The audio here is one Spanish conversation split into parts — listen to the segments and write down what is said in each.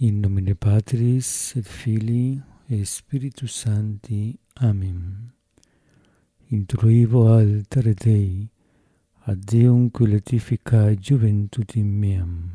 In nomine Patris et Filii et Spiritus Sancti. Amen. Introivo altare Dei, ad Deum qui letificae juventutem meam.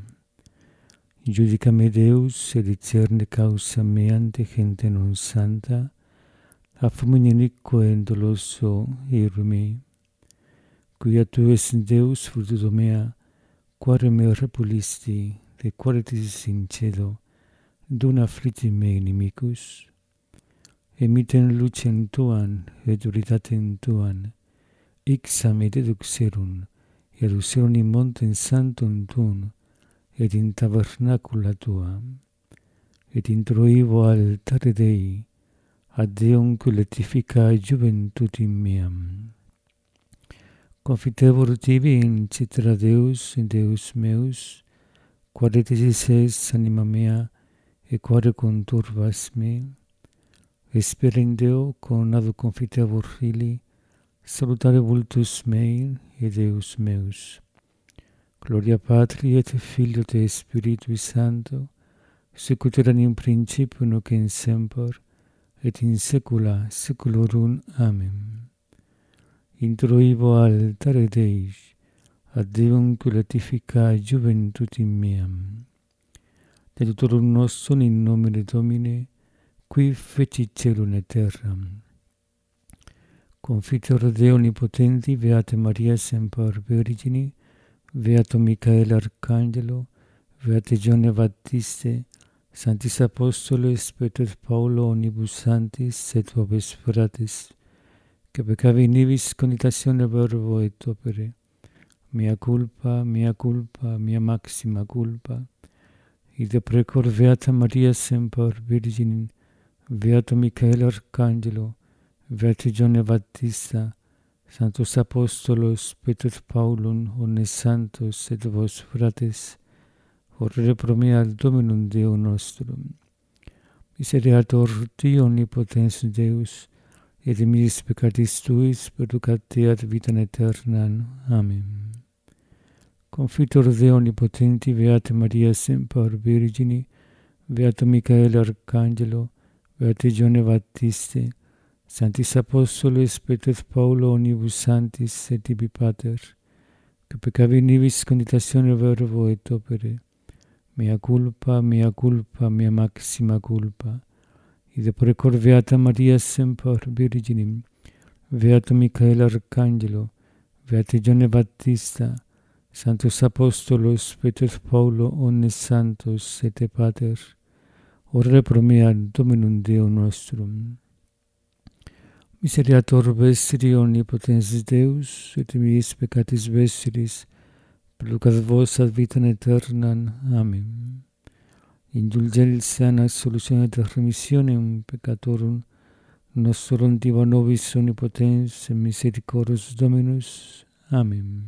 Judica me Deus, et discerne causa mea ante gente non santa, a fumine iniquo et doloso ero me. Quia tu es Deus fructudo mea, quare me repulisti, de qualitis in cielo, dona afflitti me inimicus, emiten lucem tuam et veritatem tuam, ixam et eduxerum, et userum in montem sanctum tuum, et in tabernacula tua, et introivo altare Dei, ad Deum qui letificae juventutem meam. Confitevor tibi in citra Deus, in Deus meus, quare tisis es anima mea, e quare conturbas me, espera in Deo conado confitevor fili, salutare vultus mei et Deus meus. Gloria Patri et Filio et Spiritui Sancto, sic ut erat in principio nunc in semper, et in saecula saeculorum. Amen. Introivo altare Dei, ad Deum qui letificae juventutem meam. Detutorum nostrum in nomine Domini, qui fecit caelum et terram. Confiteor Deo omnipotenti, Beata Maria semper Virgini, Beato Michael Arcangelo, Beate Giovanne Baptiste, Sanctis Apostoles, Petrus Paulo, omnibus sanctis, et vobis fratres, que peccavi nibis conitatione verbo et opere, mea culpa, mea maxima culpa, id precor Beata Maria semper Virgin, Beato Michael Arcangelo, Beate Giovanne Baptista, Sanctos Apostolos, Petrus Paulum, omnes santos et vos fratres, orare pro me ad Dominum Deum nostrum. Misereatur Dio omnipotens Deus, et de mis peccatis tuis perducat te ad vitam aeternam. Amen. Confitor Deo omnipotenti, Beata Maria semper Virgini, Beato Michael Arcangelo, Beate Giovanne Baptiste, Sanctis Apostoles, Petrus Paulo, omnibus sanctis et tibi pater, que peccavi nibis conitatione verbo et opere, mea culpa, mea maxima culpa, id precor Beata Maria semper Virginim, Beato Michael Arcangelo, Beate Giovanne Baptista, Sanctos Apostolos, Petrus Paulo, omnes santos et pater, orare pro me ad Dominum Deum nostrum. Misereatur vestri omnipotens Deus, et mis peccatis vestris, perducat vos ad vitam aeternam. Amen. Indulgentia et absolutione et remissionem peccatorum nostrum diva nobis omnipotens et misericordus Dominus. Amen.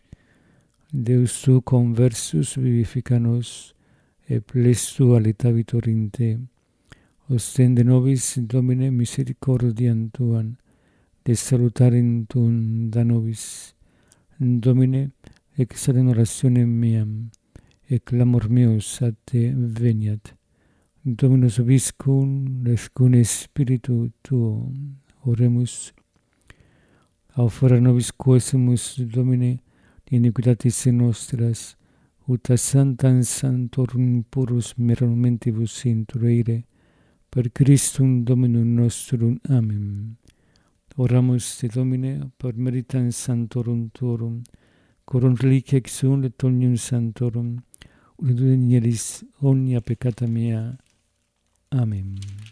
Deus tu conversus vivifica nos, et plestu alitavitur in te. Ostende nobis, Domine, misericordiam tuam, de salutarem tuum da nobis. Domine, exaudem orationem meam, et clamor meus ad te veniat. Dominus vobiscum, et cum spiritu tuo, oremus. Aufera nobis quesumus, Domine, iniquitatis nostras, ut a sanctam sanctorum purus merimentibus introire, per Christum Dominum nostrum. Amen. Oramus te Domine, per meritam sanctorum tuorum, corum reliquia exum et omnium sanctorum, ut venieris omnia peccata mea. Amen.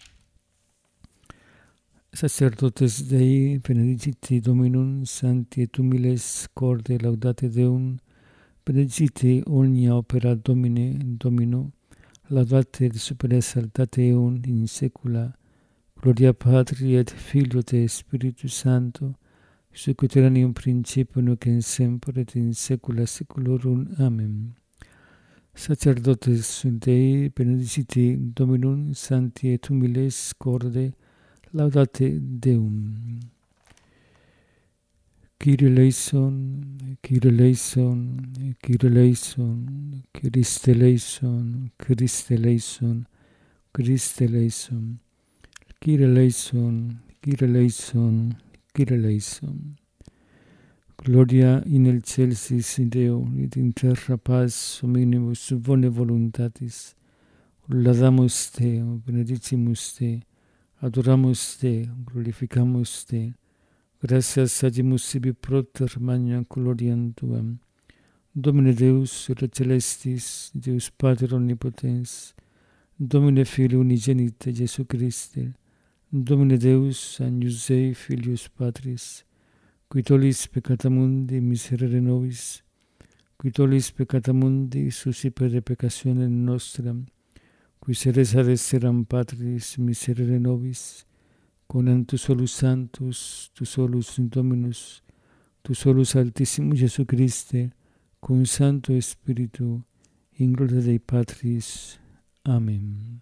Sacerdotes Dei, benedicite Dominum, sancti et humiles corde laudate Deum, benedicite omnia opera Domino, laudate et super exaltate eum in saecula. Gloria Patri et Filio et Spiritus Sancto, sic ut erat in principio nunc in semper et in saecula saeculorum. Amen. Sacerdotes Dei, benedicite Dominum, sancti et humiles corde, laudate Deum. Kyrie eleison, Kyrie eleison, Kyrie eleison, Christe eleison, Christe eleison, Christe eleison, Kyrie eleison, Kyrie eleison, Kyrie eleison. Gloria in excelsis Deo, et in terra paz omnibus bone voluntatis. Laudamus Te, benedicimus Te, adoramus Te, glorificamus Te. Gracias agimus sibi propter magna gloriam Tuam. Domine Deus, Re celestis, Deus Pater omnipotens, Domine Filii unigenite Jesu Christe, Domine Deus, Agnus Dei, Filius Patris, qui tollis peccata mundi, miserere nobis, qui tollis peccata mundi, suscipere peccatione nostra, qui seres ad esseram Patris, miserere nobis, conam tu solus Sanctus, tu solus Dominus, tu solus Altissimus Jesu Christe, cum Sancto Spiritu, in gloria Dei Patris. Amen.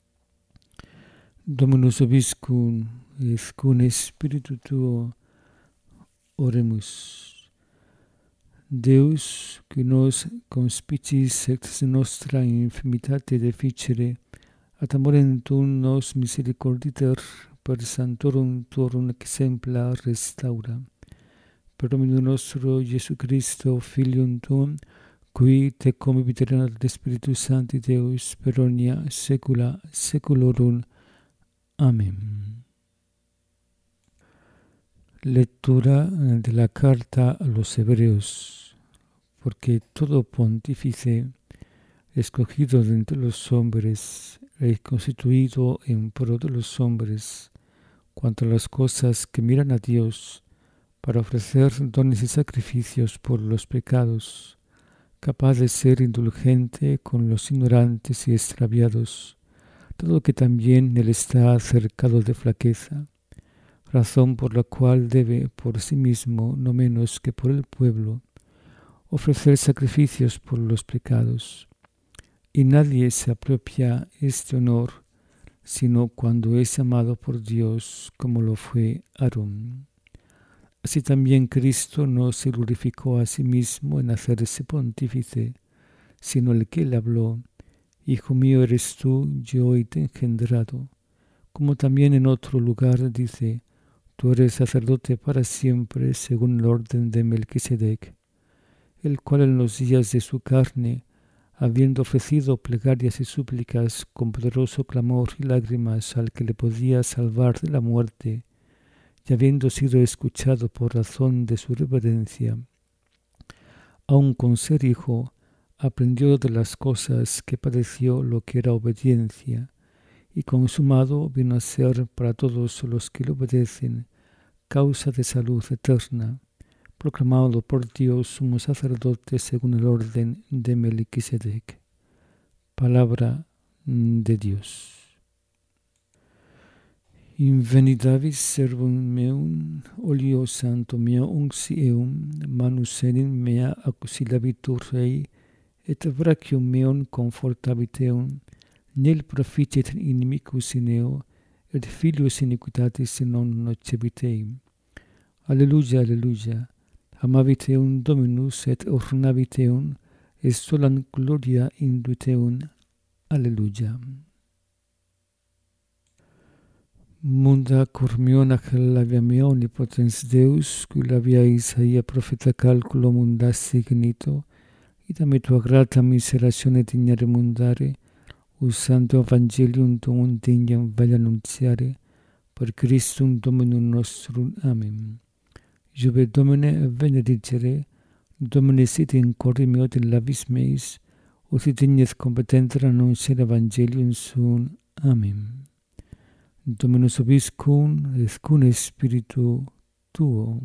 Dominus vobiscum, et cum Spiritu tuo, oremus. Deus, qui nos conspicis ex nostra infimitate deficere, ad amorem tuum nos misericorditer per sanctorum tuorum exempla restaura. Per Dominum nostro Jesu Christo, Filium tuum, qui te conviviterat Spiritus Sancti Deus per omnia saecula saeculorum. Amén. Lectura de la carta a los Hebreos. Porque todo pontífice, escogido de entre los hombres, y constituido en pro de los hombres, cuanto a las cosas que miran a Dios, para ofrecer dones y sacrificios por los pecados, capaz de ser indulgente con los ignorantes y extraviados, todo que también él está cercado de flaqueza, razón por la cual debe por sí mismo, no menos que por el pueblo, ofrecer sacrificios por los pecados. Y nadie se apropia este honor, sino cuando es amado por Dios, como lo fue Aarón. Así también Cristo no se glorificó a sí mismo en hacerse pontífice, sino el que le habló: Hijo mío eres tú, yo hoy te he engendrado. Como también en otro lugar dice: Tú eres sacerdote para siempre, según el orden de Melquisedec, el cual en los días de su carne, habiendo ofrecido plegarias y súplicas con poderoso clamor y lágrimas al que le podía salvar de la muerte, y habiendo sido escuchado por razón de su reverencia, aun con ser hijo, aprendió de las cosas que padeció lo que era obediencia, y consumado vino a ser para todos los que le obedecen causa de salud eterna, proclamado por Dios sumo sacerdote según el orden de Melquisedec. Palabra de Dios. Invenitavis servum meum, olio santo mea uncti eum, manus enim mea auxiliabitur rei, et brachium meum confortabit eum, nil proficit inimicus in eo, et filius iniquitatis non nocebit eim. Alleluia, alleluia. Amavit eum Dominus et ornavit eum, et solam gloria induit eum. Alleluia. Munda cor meo nahel labia mea omnipotens Deus, qui labia Isaia profeta calculo munda signito, idame tua grata miseratione dignare mundare, usando evangelium tuum dignam vale annunziare, per Christum Dominum nostrum. Amen. Jube Domine benedicere, Domine sit in corde meo in labis meis, ut dignes competenter annunciare evangelium suum. Amen. Dominus vobiscum, et cum Spiritu tuo.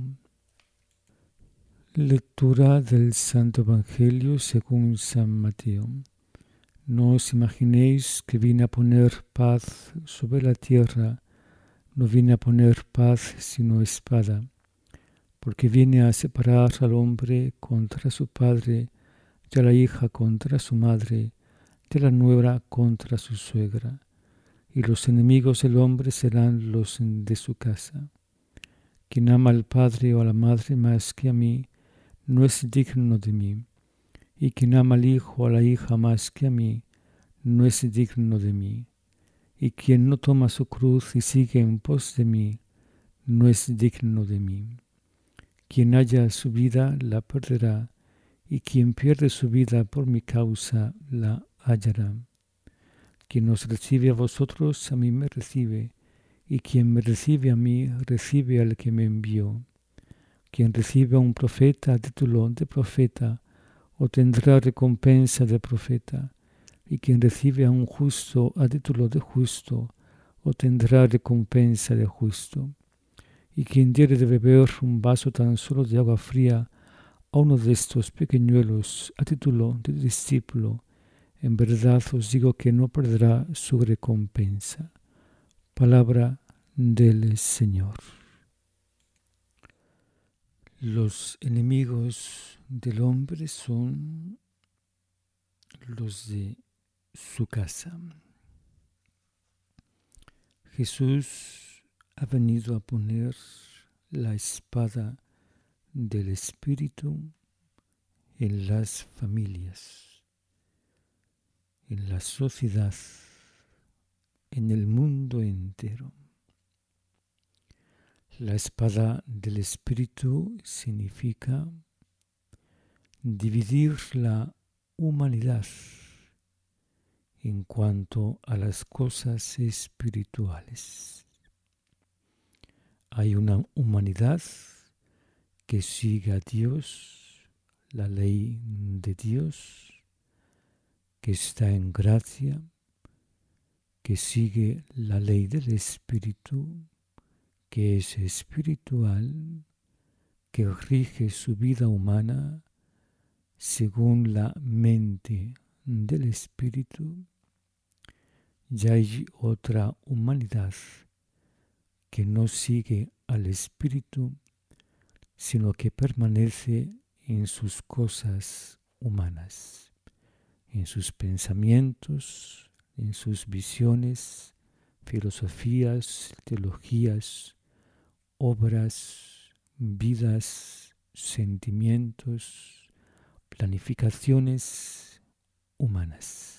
Lectura del Santo Evangelio según San Mateo. No os imaginéis que vine a poner paz sobre la tierra, no vine a poner paz sino espada, porque viene a separar al hombre contra su padre, y a la hija contra su madre, y a la nuera contra su suegra, y los enemigos del hombre serán los de su casa. Quien ama al padre o a la madre más que a mí, no es digno de mí. Y quien ama al hijo o a la hija más que a mí, no es digno de mí. Y quien no toma su cruz y sigue en pos de mí, no es digno de mí. Quien halla su vida la perderá, y quien pierde su vida por mi causa la hallará. Quien os recibe a vosotros, a mí me recibe, y quien me recibe a mí, recibe al que me envió. Quien recibe a un profeta a título de profeta, obtendrá recompensa de profeta, y quien recibe a un justo a título de justo, obtendrá recompensa de justo. Y quien diere de beber un vaso tan solo de agua fría a uno de estos pequeñuelos a título de discípulo, en verdad os digo que no perderá su recompensa. Palabra del Señor. Los enemigos del hombre son los de su casa. Jesús ha venido a poner la espada del Espíritu en las familias, en la sociedad, en el mundo entero. La espada del Espíritu significa dividir la humanidad en cuanto a las cosas espirituales. Hay una humanidad que sigue a Dios, la ley de Dios, que está en gracia, que sigue la ley del Espíritu, que es espiritual, que rige su vida humana según la mente del Espíritu. Y hay otra humanidad que no sigue al Espíritu, sino que permanece en sus cosas humanas, en sus pensamientos, en sus visiones, filosofías, teologías, obras, vidas, sentimientos, planificaciones humanas.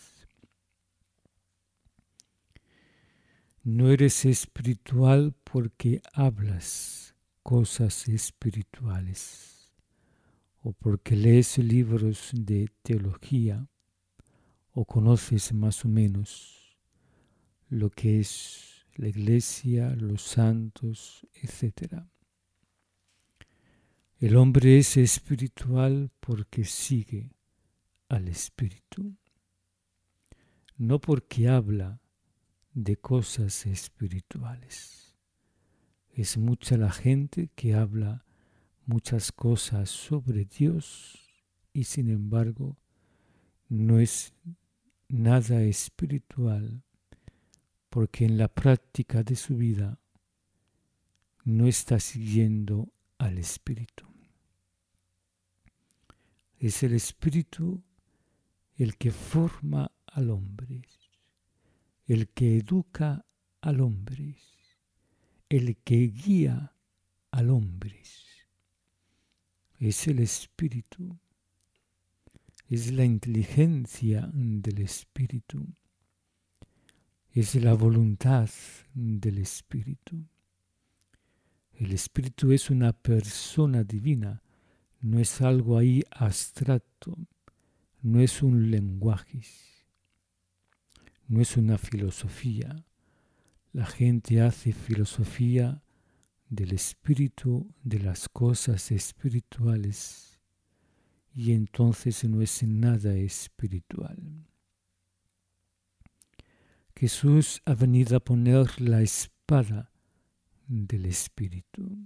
No eres espiritual porque hablas cosas espirituales o porque lees libros de teología o conoces más o menos lo que es la iglesia, los santos, etc. El hombre es espiritual porque sigue al Espíritu, no porque habla de cosas espirituales. Es mucha la gente que habla muchas cosas sobre Dios y sin embargo no es nada espiritual porque en la práctica de su vida no está siguiendo al Espíritu. Es el Espíritu el que forma al hombre, el que educa al hombre, el que guía al hombre. Es el Espíritu, es la inteligencia del Espíritu, es la voluntad del Espíritu. El Espíritu es una persona divina, no es algo ahí abstracto, no es un lenguaje, no es una filosofía. La gente hace filosofía del espíritu, de las cosas espirituales, y entonces no es nada espiritual. Jesús ha venido a poner la espada del Espíritu.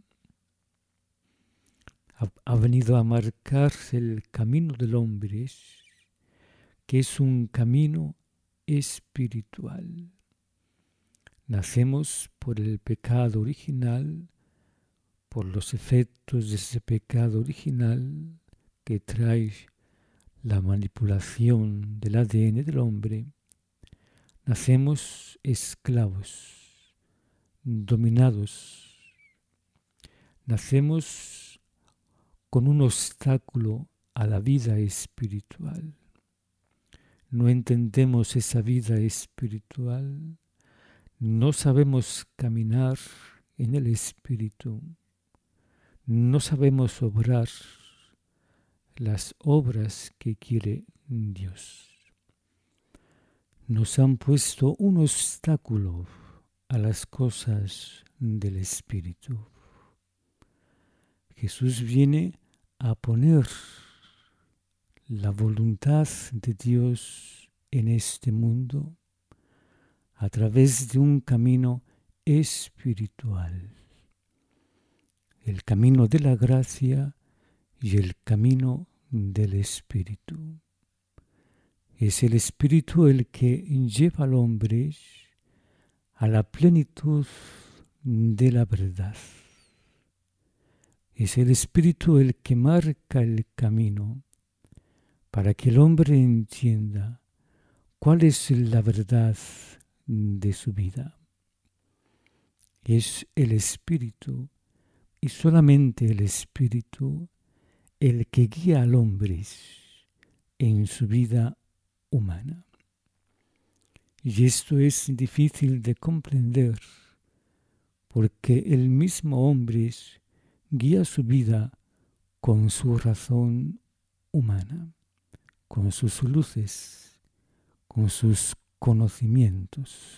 Ha venido a marcar el camino del hombre, que es un camino espiritual. Nacemos por el pecado original, por los efectos de ese pecado original que trae la manipulación del ADN del hombre. Nacemos esclavos, dominados. Nacemos con un obstáculo a la vida espiritual. No entendemos esa vida espiritual, no sabemos caminar en el Espíritu, no sabemos obrar las obras que quiere Dios. Nos han puesto un obstáculo a las cosas del Espíritu. Jesús viene a poner la voluntad de Dios en este mundo a través de un camino espiritual, el camino de la gracia y el camino del Espíritu. Es el Espíritu el que lleva al hombre a la plenitud de la verdad. Es el Espíritu el que marca el camino para que el hombre entienda cuál es la verdad de su vida. Es el Espíritu y solamente el Espíritu el que guía al hombre en su vida humana. Y esto es difícil de comprender porque el mismo hombre guía su vida con su razón humana, con sus luces, con sus conocimientos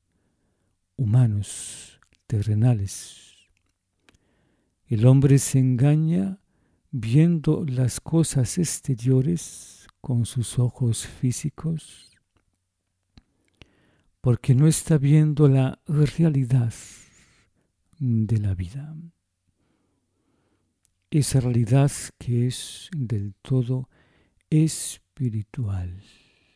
humanos, terrenales. El hombre se engaña viendo las cosas exteriores con sus ojos físicos, porque no está viendo la realidad de la vida. Esa realidad que es del todo espiritual.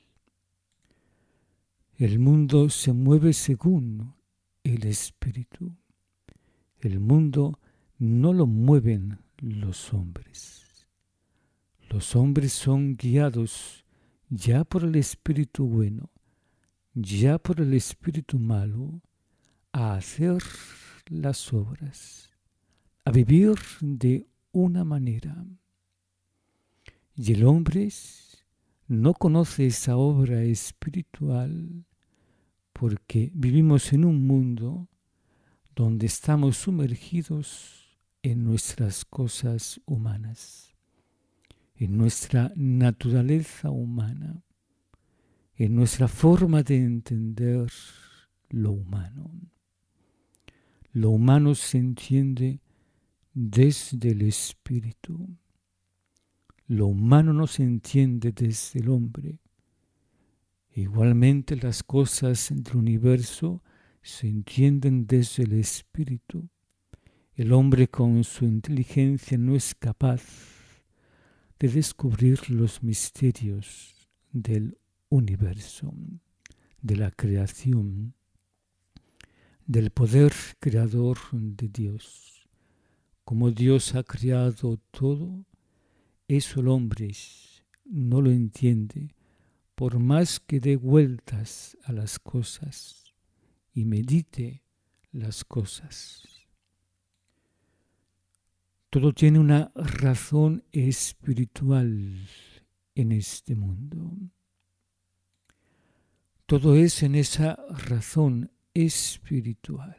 El mundo se mueve según el Espíritu. El mundo no lo mueven los hombres. Los hombres son guiados ya por el Espíritu bueno, ya por el Espíritu malo, a hacer las obras, a vivir de una manera. Y el hombre no conoce esa obra espiritual porque vivimos en un mundo donde estamos sumergidos en nuestras cosas humanas, en nuestra naturaleza humana, en nuestra forma de entender lo humano. Lo humano se entiende desde el Espíritu. Lo humano no se entiende desde el hombre. Igualmente las cosas del universo se entienden desde el Espíritu. El hombre con su inteligencia no es capaz de descubrir los misterios del universo, de la creación, del poder creador de Dios. Como Dios ha creado todo, eso el hombre no lo entiende, por más que dé vueltas a las cosas y medite las cosas. Todo tiene una razón espiritual en este mundo. Todo es en esa razón espiritual.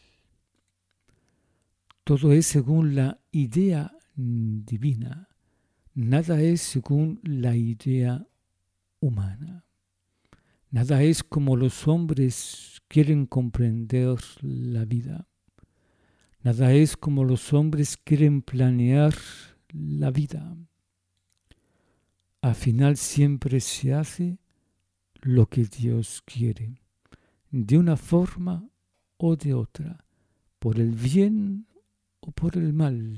Todo es según la idea divina. Nada es según la idea humana. Nada es como los hombres quieren comprender la vida. Nada es como los hombres quieren planear la vida. Al final siempre se hace lo que Dios quiere, de una forma o de otra, por el bien o por el mal.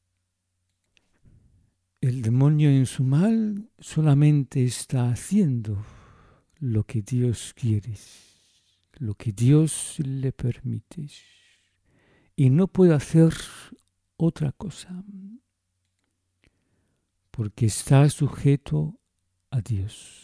El demonio en su mal solamente está haciendo lo que Dios quiere, lo que Dios le permite, y no puede hacer otra cosa, porque está sujeto a Dios.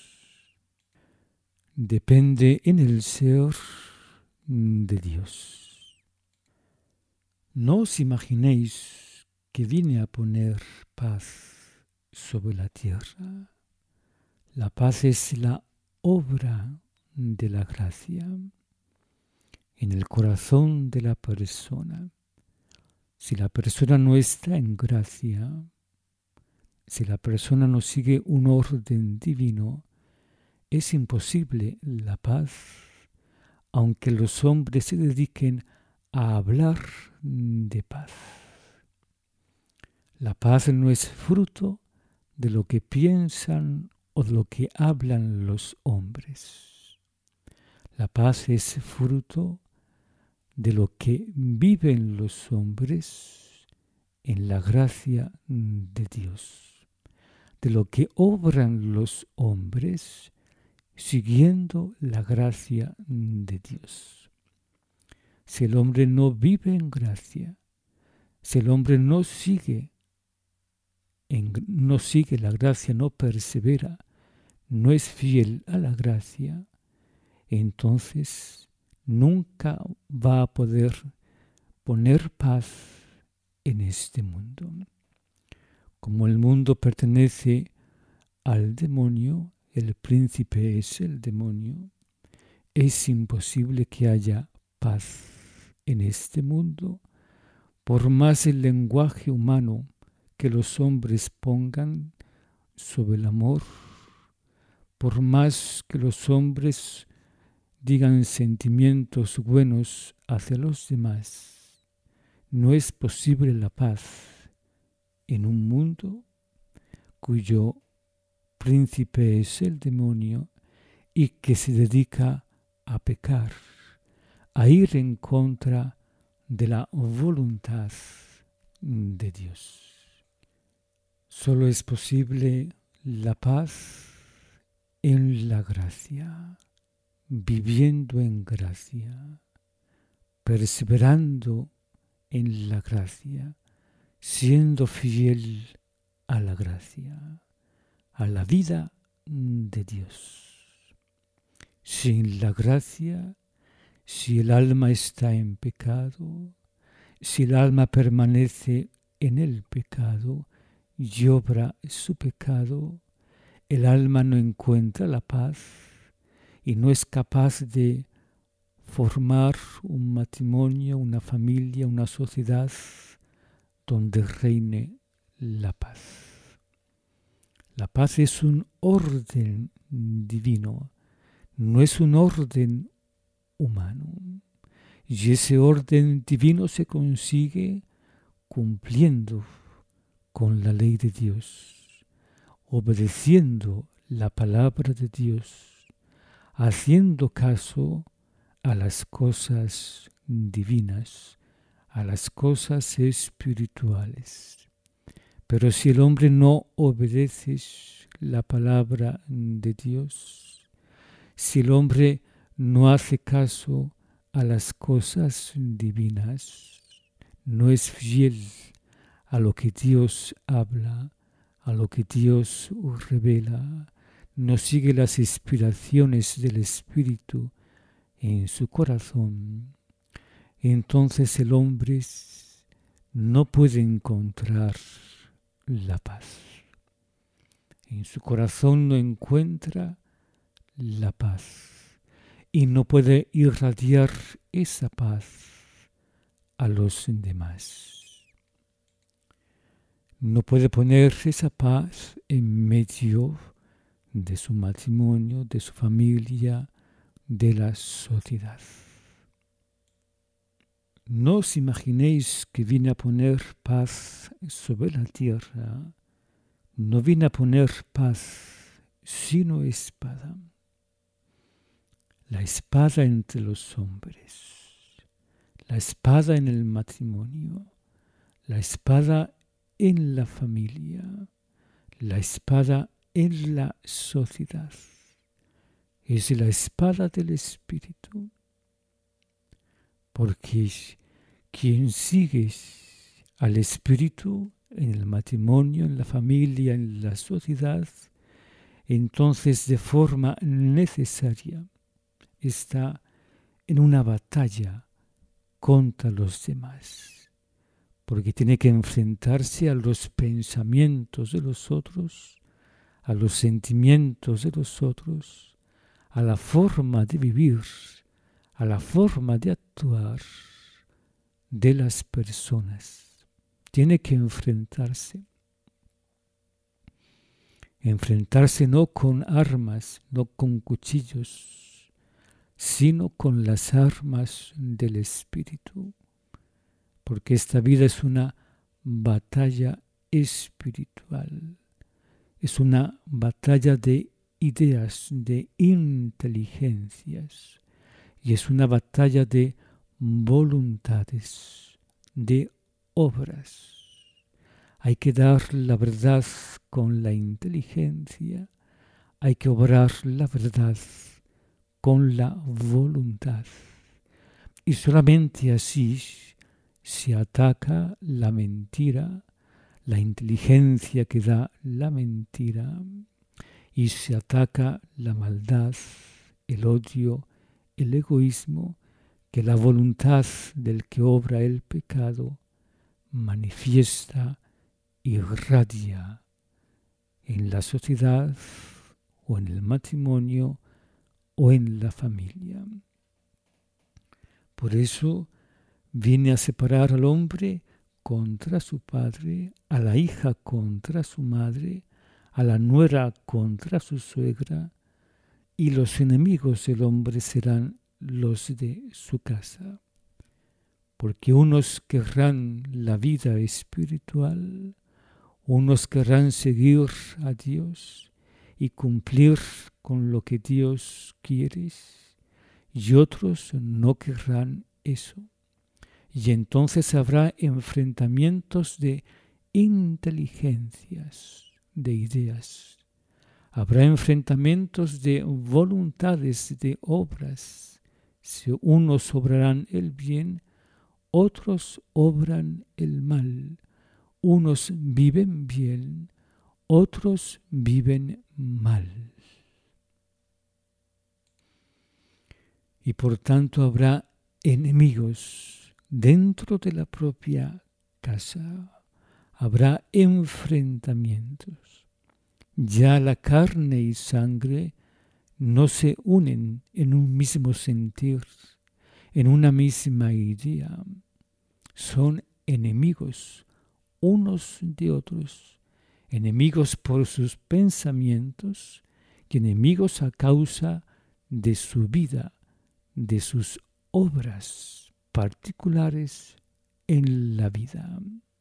Depende en el ser de Dios. No os imaginéis que vine a poner paz sobre la tierra. La paz es la obra de la gracia en el corazón de la persona. Si la persona no está en gracia, si la persona no sigue un orden divino, es imposible la paz, aunque los hombres se dediquen a hablar de paz. La paz no es fruto de lo que piensan o de lo que hablan los hombres. La paz es fruto de lo que viven los hombres en la gracia de Dios, de lo que obran los hombres siguiendo la gracia de Dios. Si el hombre no vive en gracia, si el hombre no sigue la gracia, no persevera, no es fiel a la gracia, entonces nunca va a poder poner paz en este mundo. Como el mundo pertenece al demonio, el príncipe es el demonio, es imposible que haya paz en este mundo, por más el lenguaje humano que los hombres pongan sobre el amor, por más que los hombres digan sentimientos buenos hacia los demás, no es posible la paz en un mundo cuyo príncipe es el demonio y que se dedica a pecar, a ir en contra de la voluntad de Dios. Solo es posible la paz en la gracia, viviendo en gracia, perseverando en la gracia, siendo fiel a la gracia, a la vida de Dios. Sin la gracia, si el alma está en pecado, si el alma permanece en el pecado y obra su pecado, el alma no encuentra la paz y no es capaz de formar un matrimonio, una familia, una sociedad donde reine la paz. La paz es un orden divino, no es un orden humano. Y ese orden divino se consigue cumpliendo con la ley de Dios, obedeciendo la palabra de Dios, haciendo caso a las cosas divinas, a las cosas espirituales. Pero si el hombre no obedece la palabra de Dios, si el hombre no hace caso a las cosas divinas, no es fiel a lo que Dios habla, a lo que Dios revela, no sigue las inspiraciones del Espíritu en su corazón, entonces el hombre no puede encontrar la paz. En su corazón no encuentra la paz y no puede irradiar esa paz a los demás. No puede poner esa paz en medio de su matrimonio, de su familia, de la sociedad. No os imaginéis que vine a poner paz sobre la tierra. No vine a poner paz, sino espada. La espada entre los hombres, la espada en el matrimonio, la espada en la familia, la espada en la sociedad. Es la espada del Espíritu. Porque quien sigue al Espíritu en el matrimonio, en la familia, en la sociedad, entonces de forma necesaria está en una batalla contra los demás. porque tiene que enfrentarse a los pensamientos de los otros, a los sentimientos de los otros, a la forma de vivir, a la forma de actuar de las personas. Tiene que enfrentarse. Enfrentarse no con armas, no con cuchillos, sino con las armas del Espíritu. Porque esta vida es una batalla espiritual. Es una batalla de ideas, de inteligencias. Y es una batalla de voluntades, de obras. Hay que dar la verdad con la inteligencia. Hay que obrar la verdad con la voluntad. Y solamente así se ataca la mentira, la inteligencia que da la mentira, y se ataca la maldad, el odio, el egoísmo, que la voluntad del que obra el pecado manifiesta, irradia en la sociedad o en el matrimonio o en la familia. Por eso viene a separar al hombre contra su padre, a la hija contra su madre, a la nuera contra su suegra, y los enemigos del hombre serán los de su casa. Porque unos querrán la vida espiritual, unos querrán seguir a Dios y cumplir con lo que Dios quiere, y otros no querrán eso. Y entonces habrá enfrentamientos de inteligencias, de ideas. Habrá enfrentamientos de voluntades, de obras. Si unos obrarán el bien, otros obran el mal. Unos viven bien, otros viven mal. Y por tanto habrá enemigos dentro de la propia casa. Habrá enfrentamientos. Ya la carne y sangre no se unen en un mismo sentir, en una misma idea. Son enemigos unos de otros, enemigos por sus pensamientos y enemigos a causa de su vida, de sus obras particulares en la vida.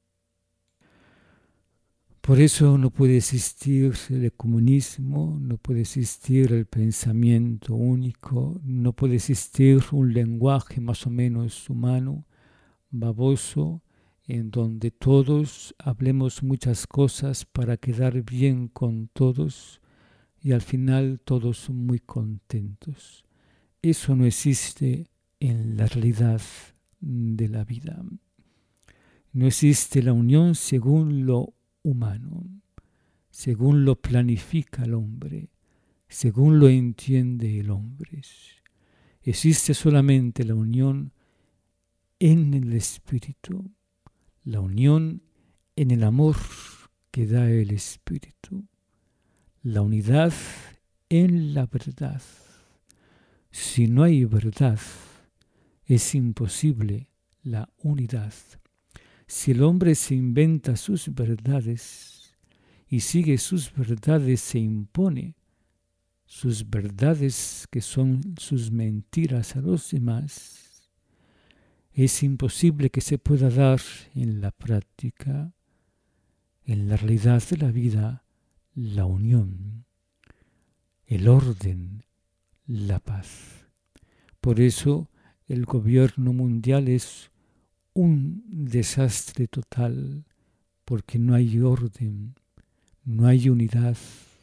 Por eso no puede existir el comunismo, no puede existir el pensamiento único, no puede existir un lenguaje más o menos humano, baboso, en donde todos hablemos muchas cosas para quedar bien con todos y al final todos muy contentos. Eso no existe en la realidad de la vida. No existe la unión según lo humano, según lo planifica el hombre, según lo entiende el hombre. Existe solamente la unión en el Espíritu, la unión en el amor que da el Espíritu, la unidad en la verdad. Si no hay verdad, es imposible la unidad. Si el hombre se inventa sus verdades y sigue sus verdades, se impone sus verdades que son sus mentiras a los demás, es imposible que se pueda dar en la práctica, en la realidad de la vida, la unión, el orden, la paz. Por eso el gobierno mundial es un desastre total, porque no hay orden, no hay unidad,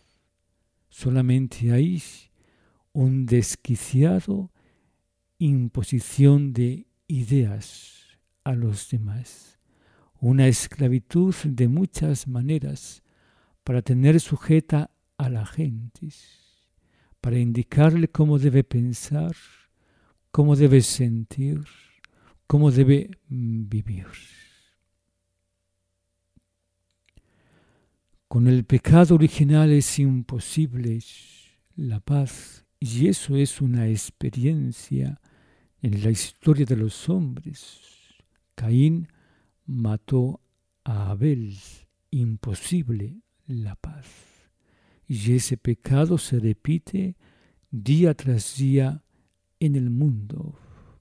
solamente hay un desquiciado imposición de ideas a los demás, una esclavitud de muchas maneras para tener sujeta a la gente, para indicarle cómo debe pensar, cómo debe sentir, cómo debe vivir. Con el pecado original es imposible la paz, y eso es una experiencia en la historia de los hombres. Caín mató a Abel, imposible la paz. Y ese pecado se repite día tras día en el mundo.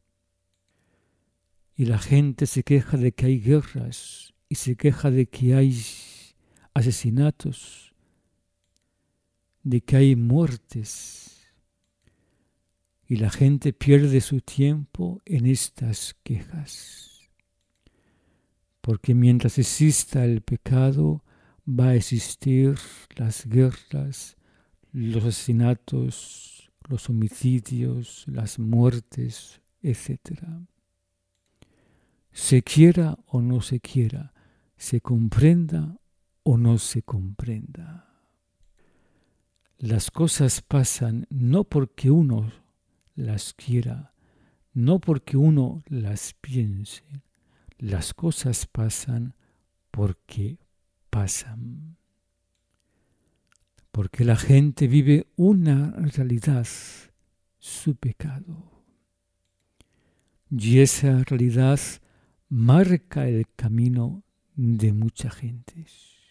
Y la gente se queja de que hay guerras y se queja de que hay asesinatos, de que hay muertes. Y la gente pierde su tiempo en estas quejas. Porque mientras exista el pecado, va a existir las guerras, los asesinatos, los homicidios, las muertes, etc. Se quiera o no se quiera, se comprenda o no se comprenda. Las cosas pasan no porque uno las quiera, no porque uno las piense. Las cosas pasan porque pasan. Porque la gente vive una realidad, su pecado. Y esa realidad marca el camino de mucha gente.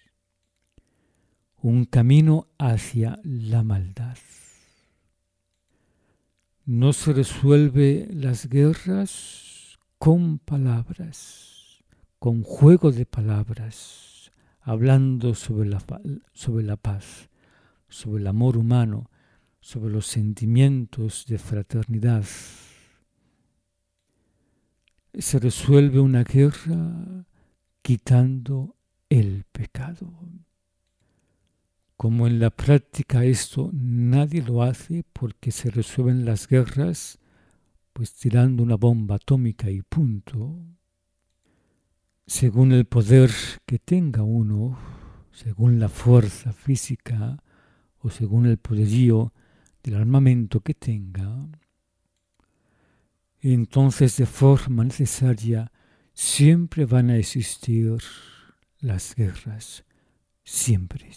Un camino hacia la maldad. No se resuelve las guerras con palabras, con juego de palabras, hablando sobre la paz, sobre el amor humano, sobre los sentimientos de fraternidad. Se resuelve una guerra quitando el pecado. Como en la práctica esto nadie lo hace porque se resuelven las guerras pues tirando una bomba atómica y punto. Según el poder que tenga uno, según la fuerza física o según el poderío del armamento que tenga, entonces de forma necesaria siempre van a existir las guerras, siempre.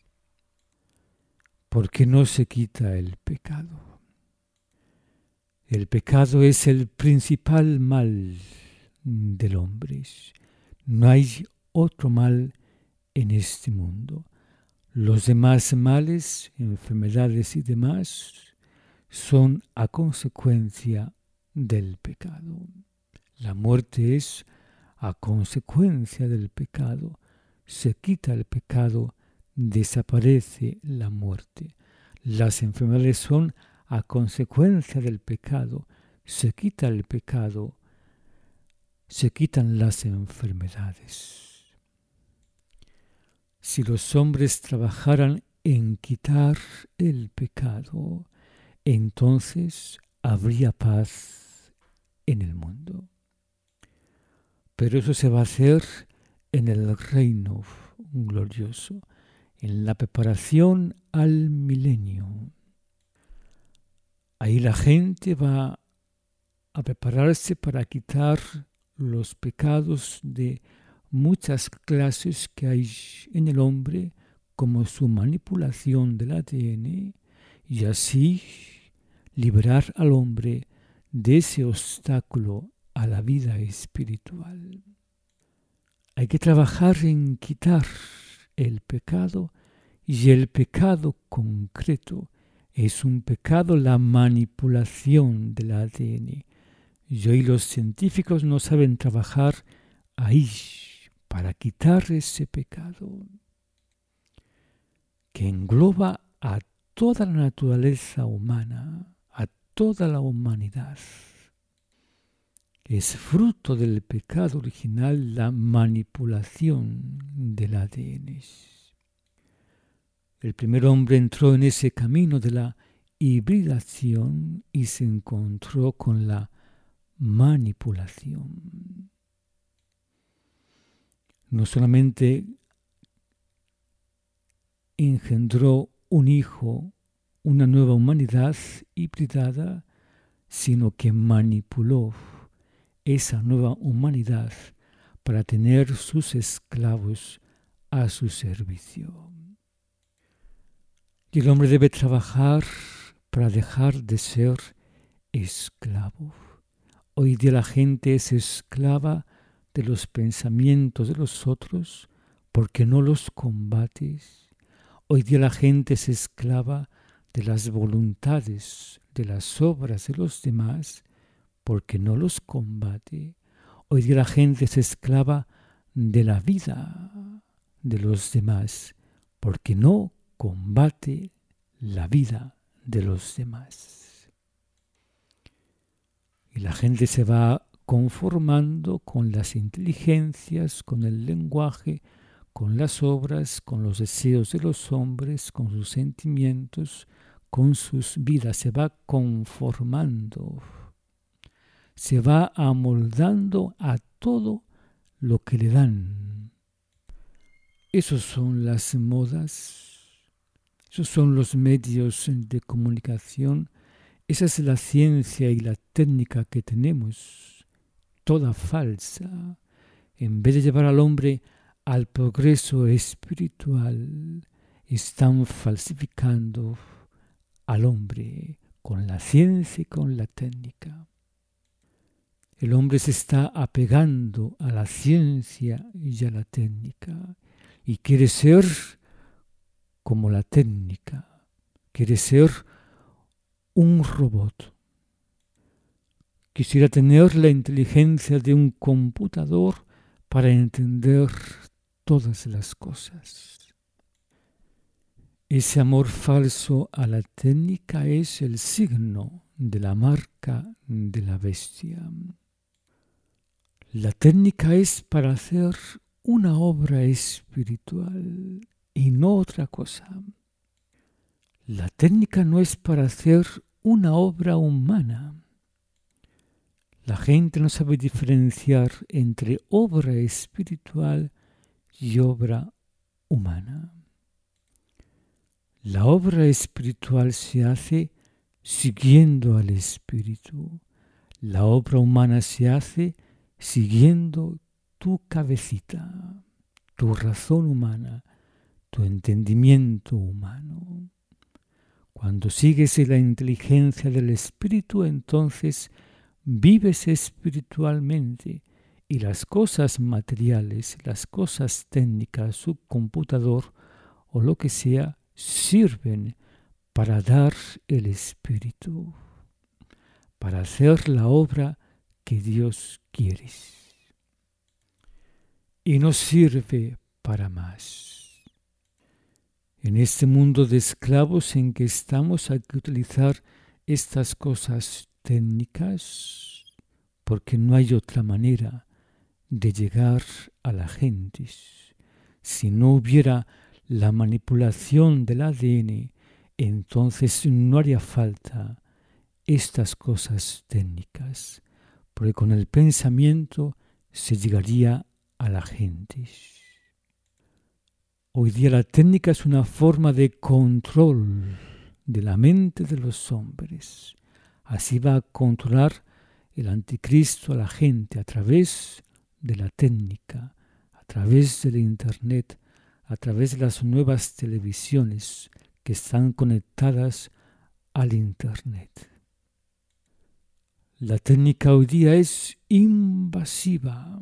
Porque no se quita el pecado. El pecado es el principal mal del hombre. No hay otro mal en este mundo. Los demás males, enfermedades y demás, son a consecuencia del pecado. La muerte es a consecuencia del pecado. Se quita el pecado, desaparece la muerte. Las enfermedades son a consecuencia del pecado. Se quita el pecado, se quitan las enfermedades. Si los hombres trabajaran en quitar el pecado, entonces habría paz en el mundo. Pero eso se va a hacer en el reino glorioso, en la preparación al milenio. Ahí la gente va a prepararse para quitar los pecados de muchas clases que hay en el hombre, como su manipulación del ADN, y así liberar al hombre de ese obstáculo a la vida espiritual. Hay que trabajar en quitar el pecado, y el pecado concreto es un pecado, la manipulación del ADN. Y hoy los científicos no saben trabajar ahí para quitar ese pecado que engloba a toda la naturaleza humana, a toda la humanidad. Es fruto del pecado original la manipulación del ADN. El primer hombre entró en ese camino de la hibridación y se encontró con la manipulación. No solamente engendró un hijo, una nueva humanidad hibridada, sino que manipuló esa nueva humanidad para tener sus esclavos a su servicio. Y el hombre debe trabajar para dejar de ser esclavo. Hoy día la gente es esclava de los pensamientos de los otros porque no los combates. Hoy día la gente es esclava de las voluntades, de las obras de los demás porque no los combate. Hoy día la gente es esclava de la vida de los demás porque no combate la vida de los demás. Y la gente se va conformando con las inteligencias, con el lenguaje, con las obras, con los deseos de los hombres, con sus sentimientos, con sus vidas. Se va conformando, se va amoldando a todo lo que le dan. Esos son las modas, esos son los medios de comunicación, esa es la ciencia y la técnica que tenemos, toda falsa. En vez de llevar al hombre al progreso espiritual, están falsificando al hombre con la ciencia y con la técnica. El hombre se está apegando a la ciencia y a la técnica y quiere ser como la técnica, quiere ser un robot. Quisiera tener la inteligencia de un computador para entender todas las cosas. Ese amor falso a la técnica es el signo de la marca de la bestia. La técnica es para hacer una obra espiritual y no otra cosa. La técnica no es para hacer una obra humana. La gente no sabe diferenciar entre obra espiritual y obra humana. La obra espiritual se hace siguiendo al Espíritu. La obra humana se hace siguiendo tu cabecita, tu razón humana, tu entendimiento humano. Cuando sigues la inteligencia del Espíritu, entonces vives espiritualmente y las cosas materiales, las cosas técnicas, su computador o lo que sea, sirven para dar el Espíritu, para hacer la obra que Dios quiere. Y no sirve para más. En este mundo de esclavos en que estamos hay que utilizar estas cosas técnicas porque no hay otra manera de llegar a la gente. Si no hubiera la manipulación del ADN, entonces no haría falta estas cosas técnicas, porque con el pensamiento se llegaría a la gente. Hoy día la técnica es una forma de control de la mente de los hombres. Así va a controlar el anticristo a la gente a través de la técnica, a través del internet, a través de las nuevas televisiones que están conectadas al internet. La técnica hoy día es invasiva,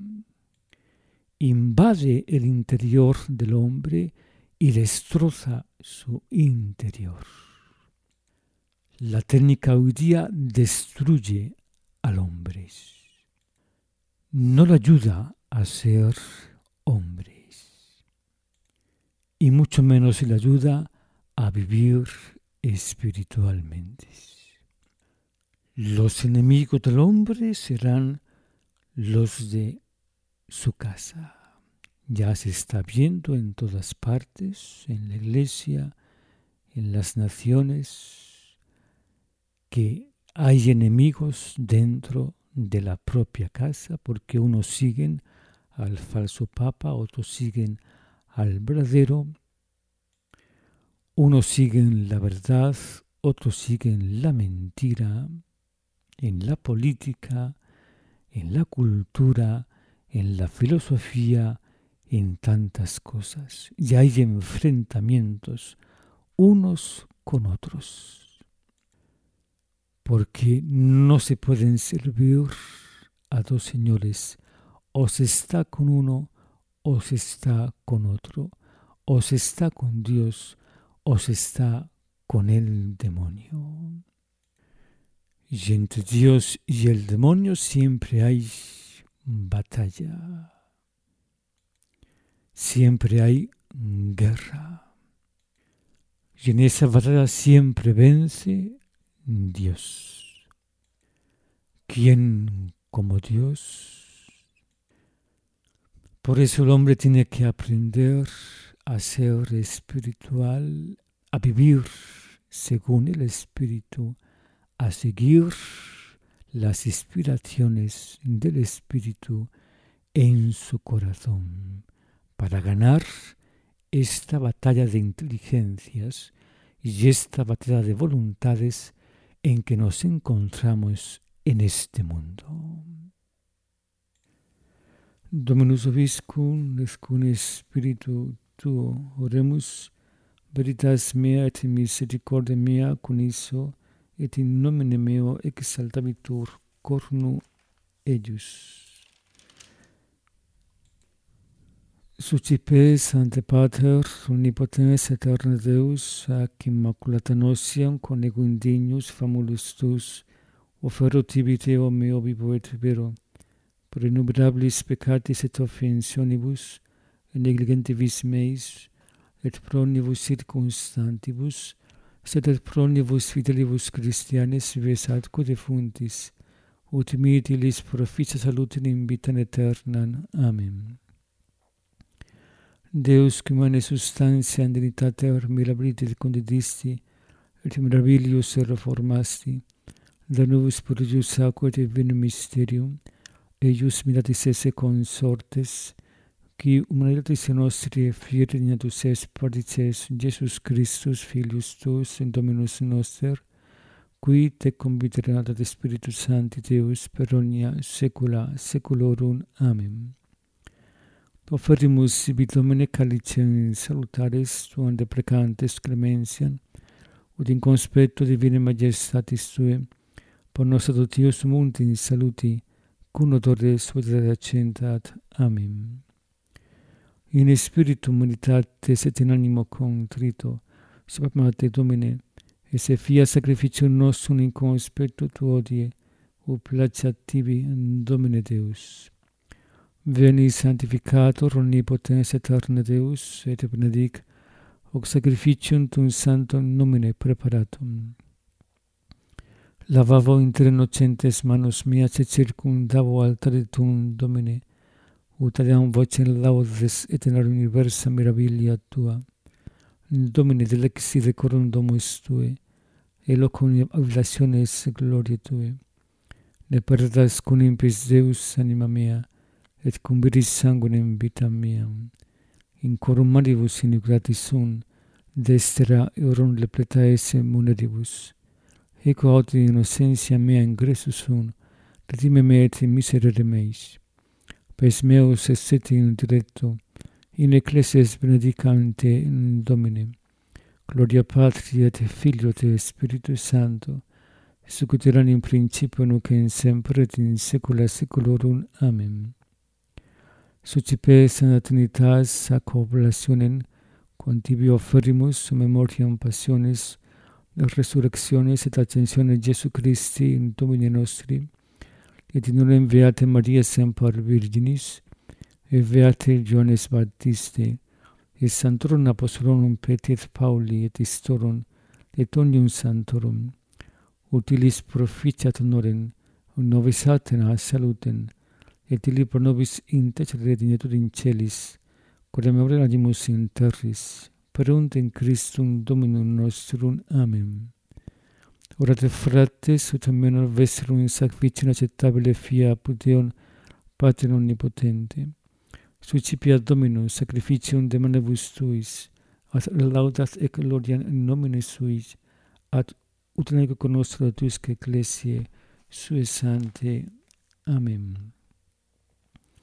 invade el interior del hombre y destroza su interior. La técnica hoy día destruye al hombre, no le ayuda a ser hombre y mucho menos le ayuda a vivir espiritualmente. Los enemigos del hombre serán los de su casa. Ya se está viendo en todas partes, en la iglesia, en las naciones, que hay enemigos dentro de la propia casa, porque unos siguen al falso papa, otros siguen al verdadero, unos siguen la verdad, otros siguen la mentira, en la política, en la cultura, en la filosofía, en tantas cosas y hay enfrentamientos unos con otros, porque no se pueden servir a dos señores, o se está con uno o se está con otro, o se está con Dios o se está con el demonio. Y entre Dios y el demonio siempre hay batalla, siempre hay guerra. Y en esa batalla siempre vence Dios. ¿Quién como Dios? Por eso el hombre tiene que aprender a ser espiritual, a vivir según el Espíritu, a seguir las inspiraciones del Espíritu en su corazón, para ganar esta batalla de inteligencias y esta batalla de voluntades en que nos encontramos en este mundo. Dominus vobiscum, nescun spiritu tuo, oremus, veritas mea et misericordia mea cuniso, et in nomine meo exaltabitur cornu eius. Sucipe, Sancte Pater, omnipotens aeterna Deus, ac immaculata notiam conego indignus famulus tus, ofero tibi Deo meo vivo et vero, per innumerabilis peccatis et offensionibus, et negligentibus meis, et pro omnibus circumstantibus, sed et pro omnibus fidelibus Christianis ves atque defuntis, ut mitilis proficia salutem in vitam aeternam. Amen. Deus, qui humanae substantia in dignitatem mirabilitate condidisti, et mirabilius reformasti, da nubis purgius aquae et vinum mysterium, eius miratis esse consortes, qui humanitatis nostri fieri dignatus est partices Jesus Christus, Filius tuus, in Dominus noster, qui te conviterat ad Spiritus Sancti Deus per omnia saecula saeculorum. Amen. Oferimus sibi Domine calicem salutaris tuam deprecantes clementiam, ut in conspecto divinae majestatis Tuae, por nos adoptius mundi in saluti, cum odore suae accentat. Amen. In spiritum unitatis et in animo contrito, subamate Domine, et se fiat sacrificium nostrum in conspecto Tuo odie, ut placeat tibi, Domine Deus. Veni sanctificator omnipotens aeterna Deus, et benedic hoc sacrificium tuum sanctum nomine preparatum. Lavavo inter innocentes manus meas et circumdavo altare tuum, Domine, ut adeam vocem laudes et in universa mirabilia Tua. Domine delexi decorum domus Tuae, et locum habitationes gloriae Tuae. Ne perdas cum impis Deus anima mea, et cum viris sanguinem vitam meam. In corum maribus iniquitatis sunt, destera eorum lepleta esse muneribus. Eco aut in innocentia mea ingressus sunt, redime me et in miserere meis. Pes meus esset in diretto, in ecclesias benedicante in Domine. Gloria Patri et Filio et Spiritus Sancto, sicut erat in principio nunc et semper et in saecula saeculorum. Amen. Sucipe Sancta Trinitas ac oblationem, quam tibi offerimus memoriam passionis, resurrectionis et ascensiones Jesu Christi in Domine nostri, et in nomine Beate Maria Semper Virginis, et Beate Johannes Baptiste, et Sanctorum Apostolorum Petri et Pauli et Istorum, et omnium Sanctorum, utilis proficiat honorem, nobis Athena salutem, et illi pro nobis intercedere dignatur in celis, quod memoriam agimus in terris, perunt in Christum Dominum nostrum. Amen. Orate fratres, ut menor vesserum in sacrificium acceptabile fiat Deum Pater omnipotente. Sucipiat Dominus sacrificium de manibus tuis, ad laudat et gloriam in nomine suis, ad utinque conoscere tuisque ecclesiae sue sancte. Amen.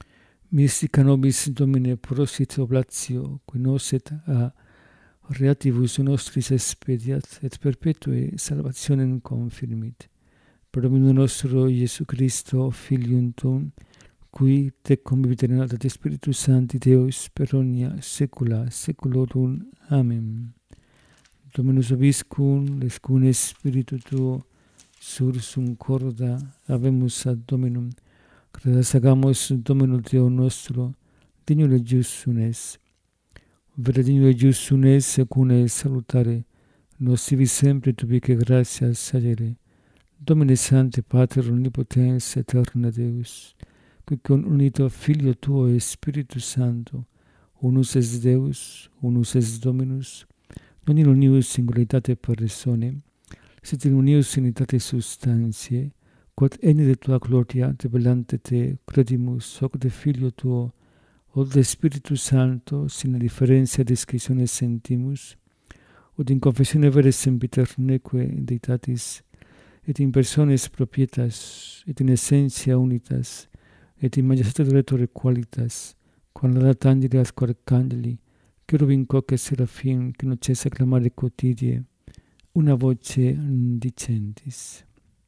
Mystica nobis Domine prosit oblatio, qui noset a reatibus nostris expediat, et perpetue salvationem confirmit. Per Dominum nostro Iesu Christo, Filium Tuum, qui te convivit in alta Spiritus Sancti Deus per omnia saecula saeculorum. Amen. Dominus vobiscum, lescum Spiritu tuo, sursum corda, habemus ad Dominum, credas hagamos Dominum Deo nostro, dignum et justum es. Vera dignum et justum es, secune salutare, nos sivi sempre tubique gratias sagere. Domine Sancte Pater Omnipotens Aeterna Deus, qui con unito Filio Tuo e Spiritus Sancto, unus es Deus, unus es Dominus, non in unius singularitate persone, sed in unius unitate substantiae, quod ene de Tua gloria revelante Te credimus hoc de Filio Tuo, od de Spiritus Sancto, sine differentia discretione sentimus, od in confessione vere sempiterneque Deitatis, et in persones propietas, et in essentia unitas, et in majestate Doretore qualitas, quam laudat angeli ad arcangeli, cherubim coques seraphim, que non cessa clamare quotidie, una voce dicentis.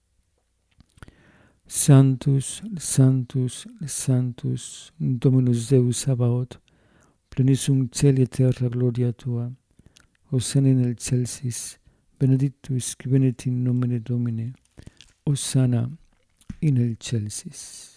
Sanctus, Sanctus, Sanctus, Dominus Deus Sabaoth, plenissum caeli et terra gloria Tua, Hosanna in excelsis, benedictus qui venit in nomine Domini, Hosanna in excelsis.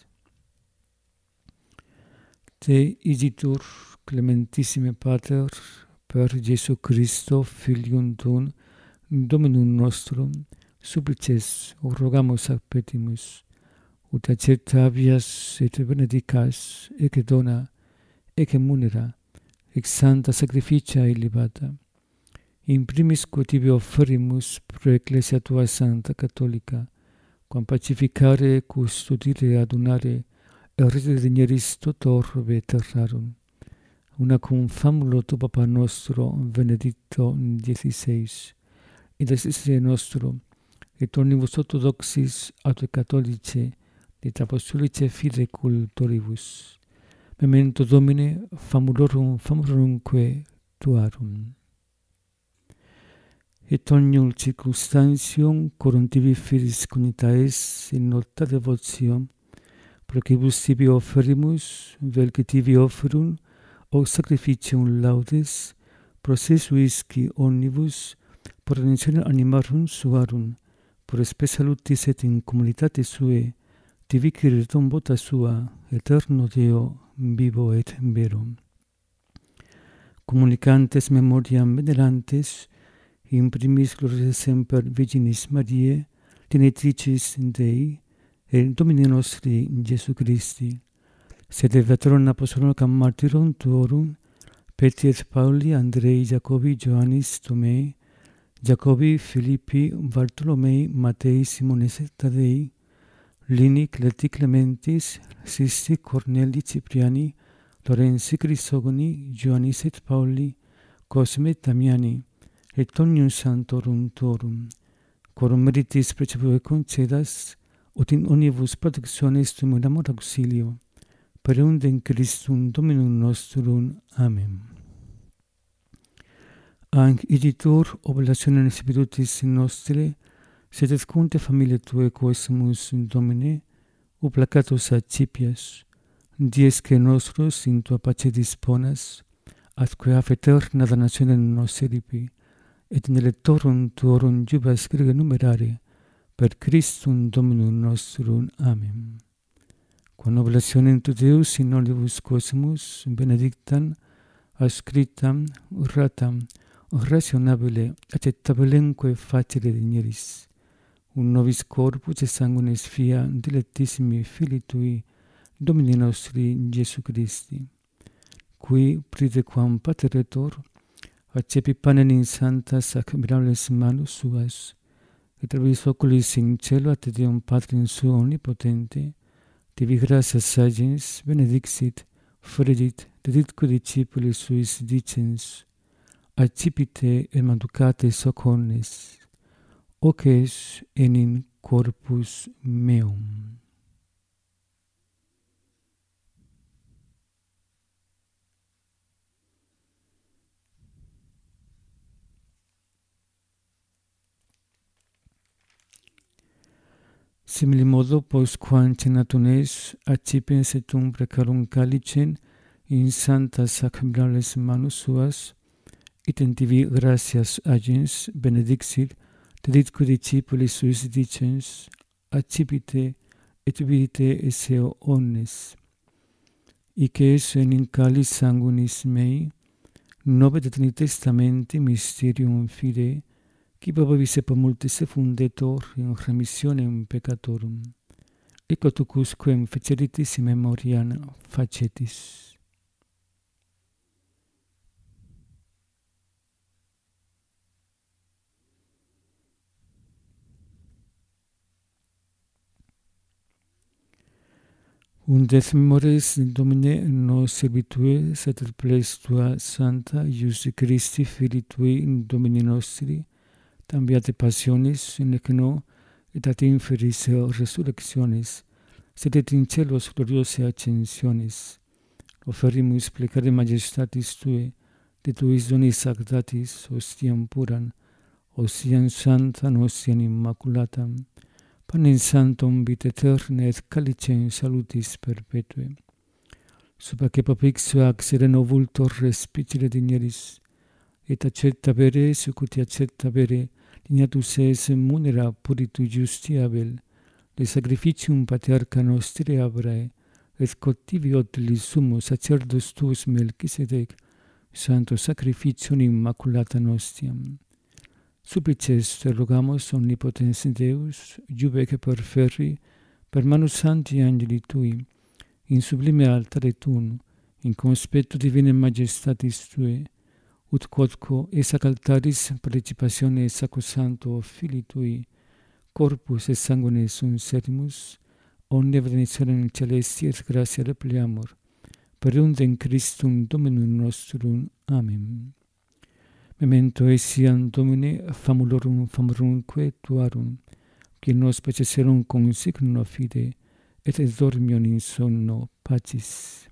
Te igitur, clementissime Pater, per Iesu Christo, Filium Tuum, Dominum nostrum, supplices rogamus ac petimus, ut acceptabias et benedicas, ecce dona, ecce munera, ex santa sacrificia illibata, in primis quo tibi offerimus pro Ecclesia Tua Santa Catholica, quam pacificare, custodire, adunare, et reddere digneris tot orbe terrarum, una cum famulo tu Papa nostro Benedicto XVI, et assistere nostro, et omnibus orthodoxis aut catholice, et apostolice fide cultoribus. Memento Domine famulorumque Tuarum. Et omnium circumstantium corum tibi fides conita es in nota devotium, procibus tibi offerimus, vel que tibi offerum, hoc sacrificium laudes, procesuisci omnibus, por redentione animarum suarum, por spe salutis et in communitate sue, divicere vota sua, eterno Deo, vivo et vero. Communicantes memoriam venerantes, in primis gloria semper Virginis Mariae, Tenetricis Dei, et Domini nostri Iesu Christi, sed veterum apostolorum martyrum tuorum, Petri et Pauli, Andrei, Jacobi, Ioannis, Tomei, Jacobi, Philippi, Bartolomei, Matei, Simones et Tadei, Lini, Cleti, Clementis, Sisti, Corneli, Cipriani, Lorenzi, Crisogoni, Ioannis et Pauli, Cosme, Damiani, et omnium sanctorum tuorum, quorum meritis precipue concedas, ut in omnibus protectionis tuum amor auxilio, per undem Christum Dominum nostrum. Amen. Anc igitur oblationem spiritus nostre, sed escunte familiae Tuae quoesimus Domine, uplacatus accipias, diesque nostros in Tua pace disponas, atque af eterna danationem nos eripi, et in electorum Tuorum jubas grega numerare, per Christum Dominum nostrum. Amen. Quam oblationem tu Deus in olibus quosimus benedictam, ascritam, ratam, rationabile, accettabilemque facile digneris, un nobis corpus et sanguinis fia dilectissimi Filii Tui, Domini nostri Iesu Christi, qui pride quam pateretor, accepi panem in santas ac mirabiles manus suas, et abris oculis in cielo ad Deum Patrim suo omnipotente, tibi gratias agens, benedixit, fredit, deditque discipulis suis dicens, accipite et manducate soc omnes, hoc es enim corpus meum. Simili modo, postquam cenatum es, accipiens et precarum calicem in santa sacramentales manus suas, item tibi gratias agens benedixit, deditque discipulis suis dicens, accipite et bibite esse omnes. Ice esse in calis sanguinis mei, nobet et in testamenti mysterium fidei, qui probabis per multis fundetor in remissionem peccatorum. Ecco tucusquem feceritis in memoriam facetis. Undes memores Domine nos servitue et ples tua santa Iusi Christi Filii tui in Domini nostri, tam beate passionis in ecno et ad inferis resurrectionis, sed et in celos gloriose ascensionis. Offerimus plecare majestatis tue, de tuis donis sanctatis, ostiam puram, ostiam santam, ostiam immaculatam, panem santum vitae aeterna et calicem salutis perpetue. Subaque propixio ac sereno vultor respicere digneris, et accetta bere, sucuti accetta bere, dignatus es munera puritu justi abel, de sacrificium patriarcha nostri Abrae, et cotivio li sumo sacerdos tuus Melchisedec, santo sacrificium immaculata nostiam. Supplices te rogamos omnipotens Deus, jubece perferri, per manus santi angeli tui, in sublime altare tuum, in conspectu divine majestatis tue, ut quodco esac altaris participazione sacrosanto Filii tui, corpus et sanguine sunt servimus, omnia benedictionem celesti et gratia repleamur, per undem Christum Dominum nostrum. Amen. Memento etiam Domine famulorumque tuarum, qui nos peceserum consigno fide, et dormion in sonno pacis.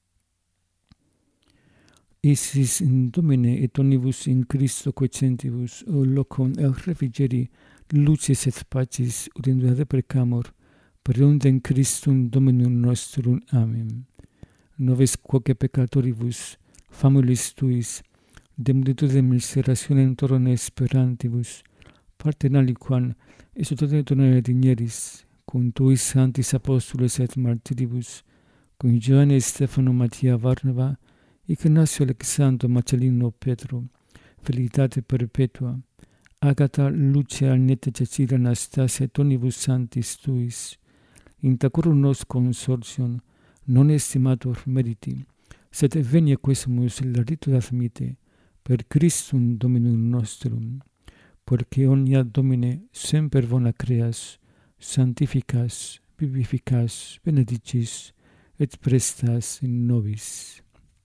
Isis in Domine et omnibus in Christo quocentibus, o locum el refrigeri, lucis et pacis, ut in dea precamur, per undem Christum Dominum nostrum. Amen. Noves quoque peccatoribus, familis tuis, de multitudinem miserationem torone esperantibus, partem aliquam exultate tonere digneris, cum tuis sanctis apostoles et martiribus, cum Ioanne Stefano Mattia Varnava, Ignacio Alexandro Marcellino Petro, felicitate perpetua, Agata Lucia Annette Cecilia Anastasia et omnibus sanctis tuis, in tacurum nos consortium, non estimator meriti, sed venia quesumus laritud admite, per Christum Dominum nostrum, porque omnia Domine semper bona creas, sanctificas, vivificas, benedicis, et prestas in nobis.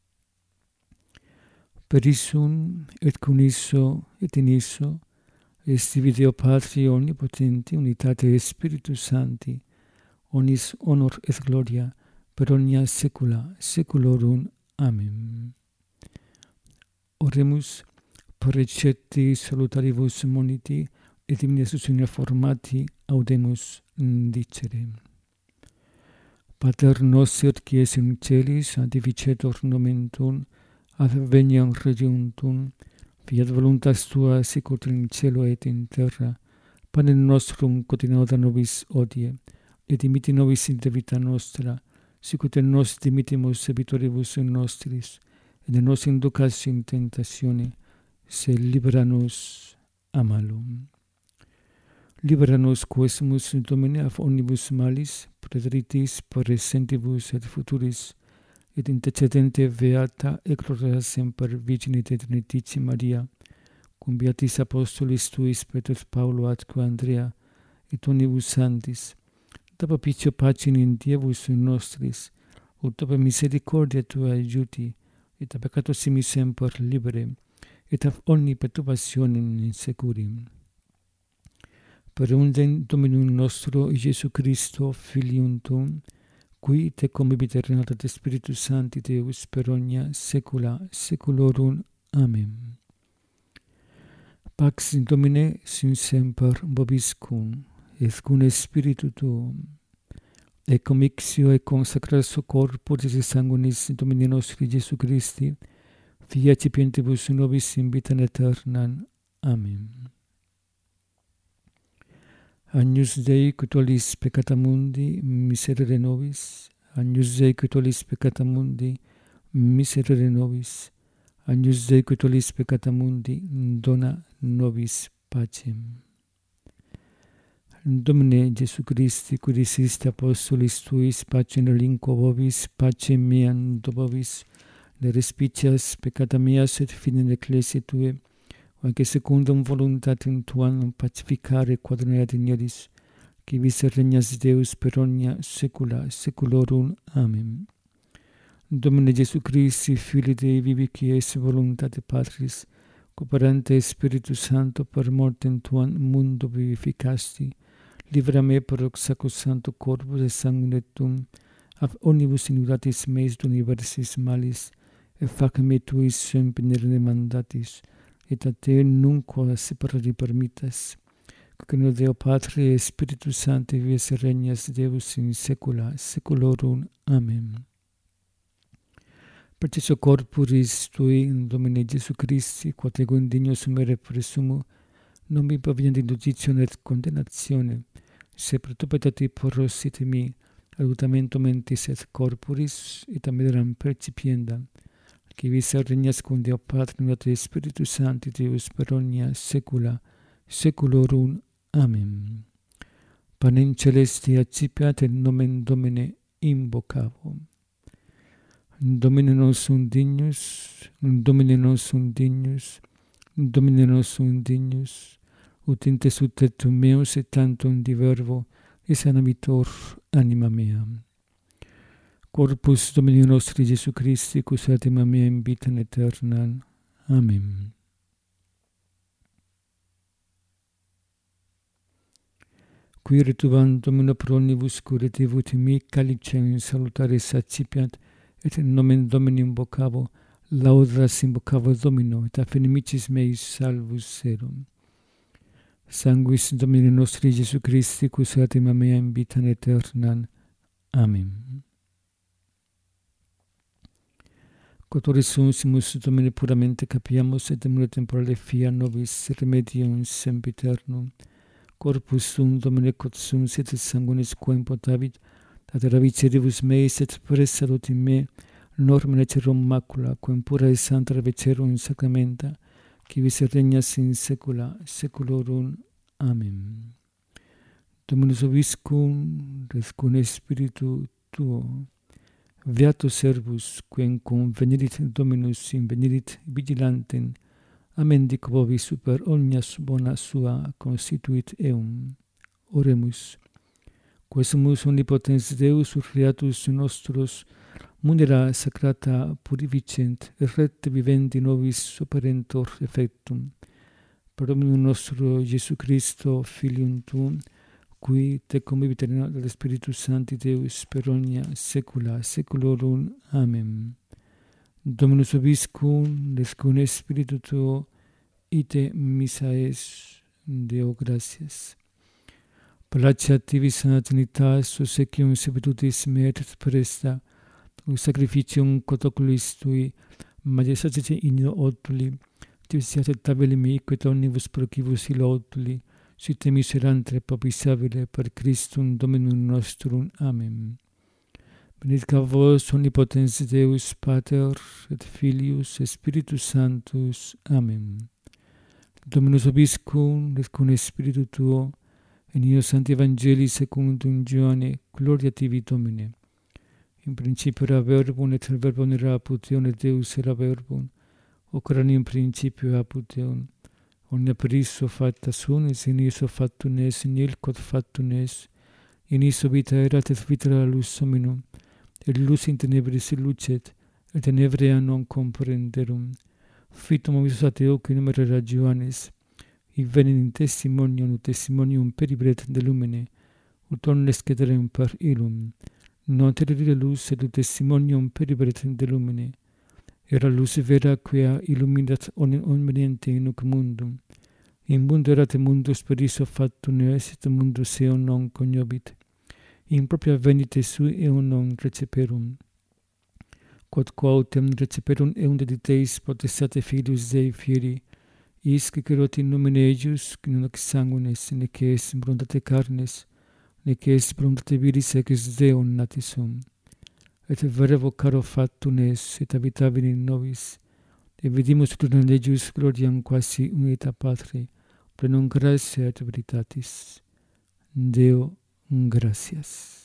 Per issum, et cum isso, et in isso, est Deo Patri omnipotenti, unitate Spiritus Sancti, omnis honor et gloria, per omnia saecula saeculorum. Amen. Oremus per recepti salutaribus moniti et dimine suscinia formati audemus dicere. Pater noster qui es in celis, sanctificetur nomen tuum, adveniam regnum tuum, fiat voluntas tua sicut in cielo et in terra. Panem nostrum quotidianum da nobis hodie, et dimitti nobis in debita nostra, sicut et nos dimittimus debitoribus nostris, et ne nos inducas in tentatione, sed libera nos a malo. Libera nos quesumus Domine ab omnibus malis, praeteritis per recentibus et futuris, et intercedente beata et gloriosa semper Virgine Trinitatio Maria, cum beatis apostolis tuis Petrus Paulo atque Andrea, et omnibus sanctis, da propicio pacem in Dievus nostris, ut per misericordia tua aiuti, et a peccato simi semper libere, et ab omni perturbationem securim. Per undem Dominum nostro Iesu Christo, Filium tuum, qui te convivit et regnat et Spiritus Sancti Deus per omnia saecula saeculorum. Amen. Pax Domine sin semper vobiscum, et cum spiritu tuo, et commixio et consecratio corporis et sanguinis Domini nostri Iesu Christi, fiat cipientibus nobis in vitam aeternam. Amen. Agnus Dei, qui tollis peccata mundi, miserere nobis. Agnus Dei, qui tollis peccata mundi, miserere nobis. Agnus Dei, qui tollis peccata mundi, dona nobis pacem. Domine Iesu Christi, qui diciste apostolis tuis, pacem relinquo vobis, pacem meam do vobis, ne respicias peccata meas et fidem ecclesiae tuae, anche secundum voluntatem tuam pacificare quadrineat ignoris, qui vis regnas Deus per omnia saecula saeculorum. Amen. Domine Iesu Christi, Filii Dei vivi, qui es voluntate Patris, cooperante Spiritus Sancto per mortem tuam mundo vivificasti, libera me per sacrosancto corpus et sanguine tuum, ab omnibus iniquitatis meis et universis malis, et fac me tuis semper mandatis, et a te nunquam separari permittas, que no Deo Patri et Spiritus Sancti vies regnas Deus in saecula saeculorum. Amen. Perciò corporis tui in Domine Iesu Christi, quod ego indigno sumere presumo, non mi proveniente induditione et condemnatione, se per tu peccati porrosite mi, adutamento mentis et corporis, et amideram percipiendam, qui vis regnas cum Deo Patri et Spiritus Sancti Deus per omnia saecula saeculorum. Amen. Panem celeste accipiat et nomen Domine invocavo. Domine non sum dignus, Domine non sum dignus, Domine non sum dignus, ut in te sutetum meus et tantum divervo, et sanabitur anima mea. Corpus Domini nostri Iesu Christi, cus anima mea in vitam aeternam. Amen. Qui retuvant Domino pro omnibus curativut mi calicem salutaris accipiat, et in nomen Domini invocavo, laudas invocavo Domino, et a finimicis meis salvus serum. Sanguis Domini nostri Iesu Christi, cus anima mea in vitam aeternam. Amen. Cotoris sumus Domine puramente capiamus, et demure temporale fiat nobis remedium sempiternum. Corpus sum Domine quod sum et sanguinis quem potavit, ad ravicieribus meis et prestatot in me, norma necerum macula, quem pura et santa ravecerum sacramenta, qui vis regnas in saecula saeculorum. Amen. Dominus vobiscum, res cum spiritu tuo, beato servus, quem cum venirit Dominus invenirit vigilantem, amen dico vobis super omnia bona sua constituit eum. Oremus. Quesumus omnipotens Deus creatus nostros munera sacrata purificent, et recte vivendi nobis operentor effectum. Per Dominum nostro Iesu Christo, Filium tuum, qui te convivit ad Spiritus Sancti Deus per omnia saecula saeculorum. Amen. Dominus vobiscum, res cum spiritu tuo, ite missa es. Deo gratias. Placeat tibi sana Trinitas, obsequium servitutis me et presta, sacrificium quod oculis tui, majestatis in otuli, tibi siat tabeli mi quet omnibus procibus illa otuli, si te miserantre propisabile per Christum Dominum nostrum. Amen. Benedicat vos omnipotens Deus Pater et Filius et Spiritus Sanctus. Amen. Dominus vobiscum, et cum spiritu tuo, in io Sancti Evangelii secundum Ioanne, gloria tibi Domine. In principio era verbum, et il verbum era apud Deum, et Deus era verbum, hoc erat in principio apud Deum. Omnia per issue facta sunt, et in issue factum est, in il quod factum est, in issue vita erat, et vita era lux hominum, et lux in tenebris lucet, et tenebrea non comprenderum. Fitum avisus ateo qui numer era Ioannes, venit in testimonium, ut testimonium peribret de lumine, ut omnes cederem per illum. Non terire lux, et ut testimonium peribret de lumine. Era lux vera quia illuminat omniente in hoc mundum. in mundo erat mundus per iso factum est, et mundus eum non coniobit. In propria venite sui eum non receperum. Quod quautem receperum eum dediteis potestate Filius Dei fieri, isque querot in nomine eius, qui non ex sanguinis, nec est voluntate carnes, nec est voluntate viris ex Deum natis sum. Et verbo caro factum est, et habitabile in nobis, et vidimus plurem eius gloriam quasi unita Patri, plenum gratia et veritatis. Deo gratias.